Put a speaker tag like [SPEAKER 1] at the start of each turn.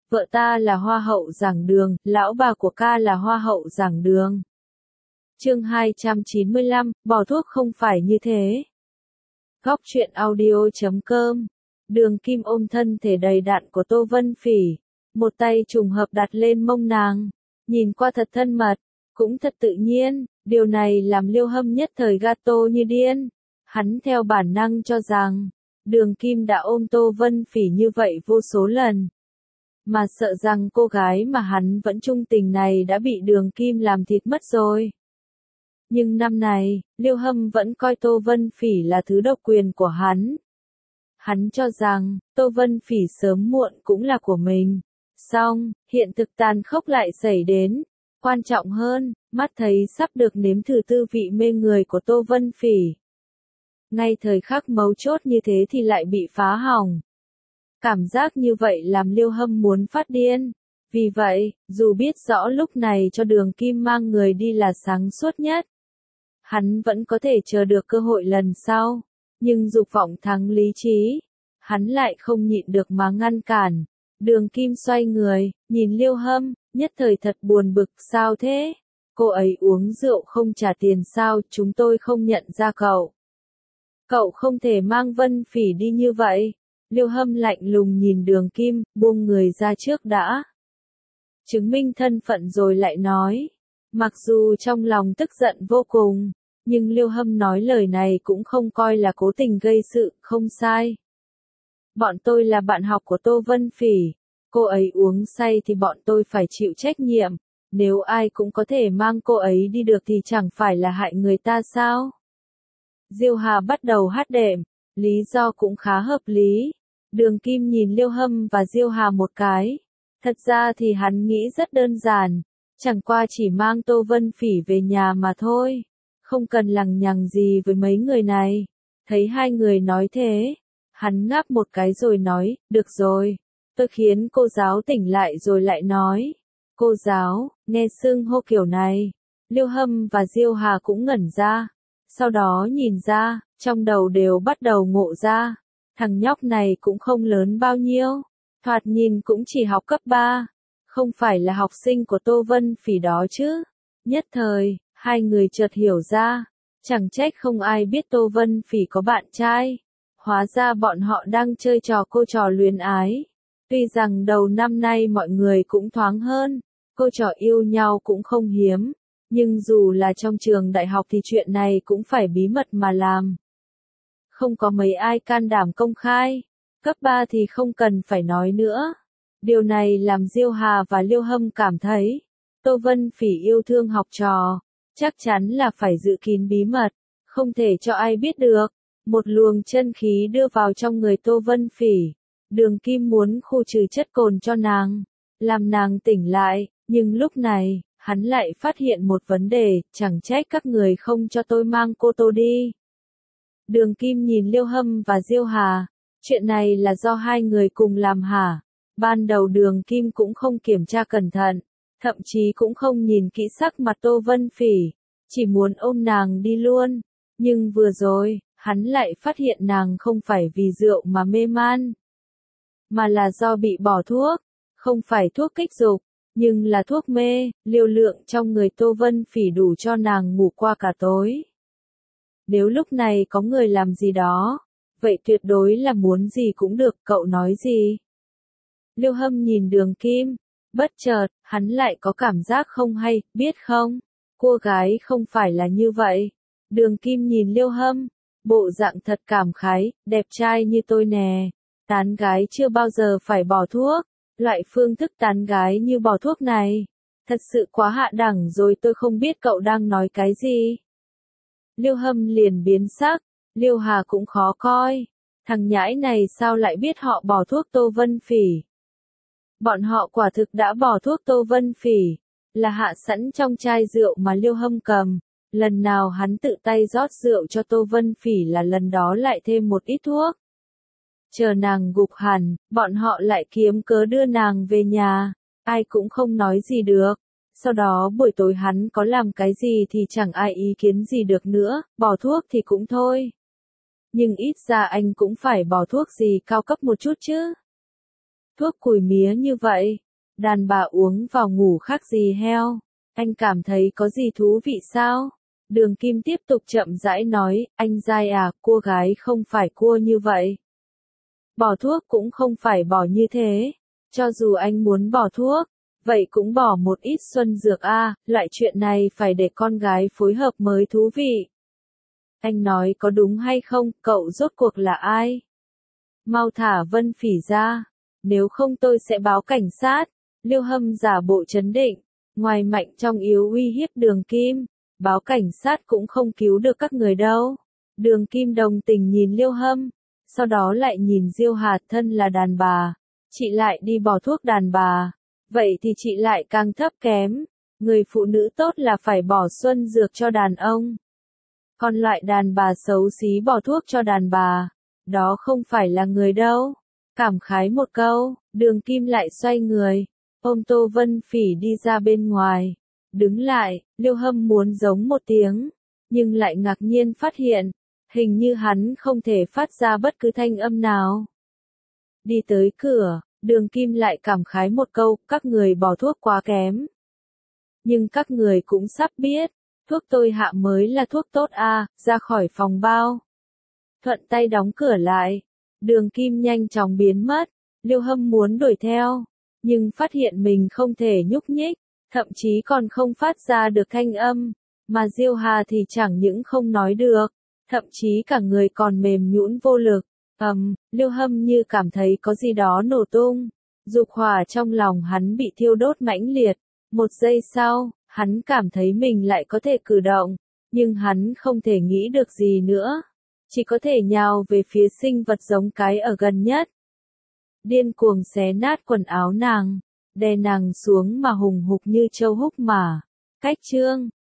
[SPEAKER 1] vợ ta là hoa hậu giảng đường, lão bà của ca là hoa hậu giảng đường. Chương 295, bỏ thuốc không phải như thế. Góc truyện audio.com. Đường Kim ôm thân thể đầy đặn của Tô Vân Phỉ, một tay trùng hợp đặt lên mông nàng, nhìn qua thật thân mật, cũng thật tự nhiên, điều này làm Liêu Hâm nhất thời gato như điên. Hắn theo bản năng cho rằng, Đường Kim đã ôm Tô Vân Phỉ như vậy vô số lần, mà sợ rằng cô gái mà hắn vẫn trung tình này đã bị Đường Kim làm thịt mất rồi. Nhưng năm này, Liêu Hâm vẫn coi Tô Vân Phỉ là thứ độc quyền của hắn. Hắn cho rằng, Tô Vân Phỉ sớm muộn cũng là của mình. Song, hiện thực tàn khốc lại xảy đến. Quan trọng hơn, mắt thấy sắp được nếm thử tư vị mê người của Tô Vân Phỉ. Ngay thời khắc mấu chốt như thế thì lại bị phá hỏng. Cảm giác như vậy làm Liêu Hâm muốn phát điên. Vì vậy, dù biết rõ lúc này cho Đường Kim mang người đi là sáng suốt nhất, hắn vẫn có thể chờ được cơ hội lần sau. Nhưng dục vọng thắng lý trí, hắn lại không nhịn được mà ngăn cản. Đường Kim xoay người, nhìn Liêu Hâm, nhất thời thật buồn bực, sao thế? Cô ấy uống rượu không trả tiền sao, chúng tôi không nhận ra cậu. Cậu không thể mang Vân Phỉ đi như vậy. Liêu Hâm lạnh lùng nhìn Đường Kim, buông người ra trước đã. Chứng minh thân phận rồi lại nói. Mặc dù trong lòng tức giận vô cùng, nhưng Liêu Hâm nói lời này cũng không coi là cố tình gây sự, không sai. Bọn tôi là bạn học của Tô Vân Phỉ, cô ấy uống say thì bọn tôi phải chịu trách nhiệm, nếu ai cũng có thể mang cô ấy đi được thì chẳng phải là hại người ta sao? Diêu Hà bắt đầu hát đệm, lý do cũng khá hợp lý. Đường Kim nhìn Liêu Hâm và Diêu Hà một cái. Thật ra thì hắn nghĩ rất đơn giản, chẳng qua chỉ mang Tô Vân Phỉ về nhà mà thôi, không cần lằng nhằng gì với mấy người này. Thấy hai người nói thế, hắn ngáp một cái rồi nói, được rồi, tôi khiến cô giáo tỉnh lại rồi lại nói. Cô giáo, nghe xưng hô kiểu này, Liêu Hâm và Diêu Hà cũng ngẩn ra, sau đó nhìn ra, trong đầu đều bắt đầu ngộ ra, thằng nhóc này cũng không lớn bao nhiêu, thoạt nhìn cũng chỉ học cấp 3, không phải là học sinh của Tô Vân Phỉ đó chứ. Nhất thời, hai người chợt hiểu ra, chẳng trách không ai biết Tô Vân Phỉ có bạn trai, hóa ra bọn họ đang chơi trò cô trò luyến ái. Tuy rằng đầu năm nay mọi người cũng thoáng hơn, cô trò yêu nhau cũng không hiếm, nhưng dù là trong trường đại học thì chuyện này cũng phải bí mật mà làm. Không có mấy ai can đảm công khai, cấp 3 thì không cần phải nói nữa. Điều này làm Diêu Hà và Liêu Hâm cảm thấy, Tô Vân Phỉ yêu thương học trò, chắc chắn là phải giữ kín bí mật, không thể cho ai biết được. Một luồng chân khí đưa vào trong người Tô Vân Phỉ. Đường Kim muốn khu trừ chất cồn cho nàng, làm nàng tỉnh lại, nhưng lúc này, hắn lại phát hiện một vấn đề, chẳng trách các người không cho tôi mang cô Tô đi. Đường Kim nhìn Liêu Hâm và Diêu Hà, chuyện này là do hai người cùng làm hả? Ban đầu Đường Kim cũng không kiểm tra cẩn thận, thậm chí cũng không nhìn kỹ sắc mặt Tô Vân Phỉ, chỉ muốn ôm nàng đi luôn. Nhưng vừa rồi, hắn lại phát hiện nàng không phải vì rượu mà mê man, mà là do bị bỏ thuốc, không phải thuốc kích dục, nhưng là thuốc mê, liều lượng trong người Tô Vân Phỉ đủ cho nàng ngủ qua cả tối. Nếu lúc này có người làm gì đó, vậy tuyệt đối là muốn gì cũng được, cậu nói gì? Liêu Hâm nhìn Đường Kim, bất chợt, hắn lại có cảm giác không hay, biết không? Cô gái không phải là như vậy. Đường Kim nhìn Liêu Hâm, bộ dạng thật cảm khái, đẹp trai như tôi nè. Tán gái chưa bao giờ phải bỏ thuốc, loại phương thức tán gái như bỏ thuốc này, thật sự quá hạ đẳng rồi, tôi không biết cậu đang nói cái gì. Liêu Hâm liền biến sắc, Liêu Hà cũng khó coi, thằng nhãi này sao lại biết họ bỏ thuốc Tô Vân Phỉ. Bọn họ quả thực đã bỏ thuốc Tô Vân Phỉ, là hạ sẵn trong chai rượu mà Liêu Hâm cầm, lần nào hắn tự tay rót rượu cho Tô Vân Phỉ là lần đó lại thêm một ít thuốc. Chờ nàng gục hẳn, bọn họ lại kiếm cớ đưa nàng về nhà, ai cũng không nói gì được. Sau đó buổi tối hắn có làm cái gì thì chẳng ai ý kiến gì được nữa, bỏ thuốc thì cũng thôi. Nhưng ít ra anh cũng phải bỏ thuốc gì cao cấp một chút chứ. Thuốc cùi mía như vậy, đàn bà uống vào ngủ khác gì heo. Anh cảm thấy có gì thú vị sao? Đường Kim tiếp tục chậm rãi nói, anh dai à, cua gái không phải cua như vậy. Bỏ thuốc cũng không phải bỏ như thế. Cho dù anh muốn bỏ thuốc, vậy cũng bỏ một ít xuân dược a, loại chuyện này phải để con gái phối hợp mới thú vị. Anh nói có đúng hay không, cậu rốt cuộc là ai? Mau thả Vân Phỉ ra, nếu không tôi sẽ báo cảnh sát. Liêu Hâm giả bộ trấn định, ngoài mạnh trong yếu uy hiếp Đường Kim, báo cảnh sát cũng không cứu được các người đâu. Đường Kim đồng tình nhìn Liêu Hâm, sau đó lại nhìn Diêu Hà, thân là đàn bà, chị lại đi bỏ thuốc đàn bà, vậy thì chị lại càng thấp kém. Người phụ nữ tốt là phải bỏ xuân dược cho đàn ông. Còn loại đàn bà xấu xí bỏ thuốc cho đàn bà, đó không phải là người đâu. Cảm khái một câu, Đường Kim lại xoay người, ôm Tô Vân Phỉ đi ra bên ngoài. Đứng lại, Liêu Hâm muốn giống một tiếng, nhưng lại ngạc nhiên phát hiện, hình như hắn không thể phát ra bất cứ thanh âm nào. Đi tới cửa, Đường Kim lại cảm khái một câu, các người bỏ thuốc quá kém. Nhưng các người cũng sắp biết, thuốc tôi hạ mới là thuốc tốt a, ra khỏi phòng bao. Thuận tay đóng cửa lại, Đường Kim nhanh chóng biến mất. Liêu Hâm muốn đuổi theo, nhưng phát hiện mình không thể nhúc nhích, thậm chí còn không phát ra được thanh âm, mà Diêu Hà thì chẳng những không nói được, thậm chí cả người còn mềm nhũn vô lực. Liêu Hâm như cảm thấy có gì đó nổ tung, dục hỏa trong lòng hắn bị thiêu đốt mãnh liệt. Một giây sau, hắn cảm thấy mình lại có thể cử động, nhưng hắn không thể nghĩ được gì nữa, chỉ có thể nhào về phía sinh vật giống cái ở gần nhất. Điên cuồng xé nát quần áo nàng, đè nàng xuống mà hùng hục như trâu húc mà. Cách chương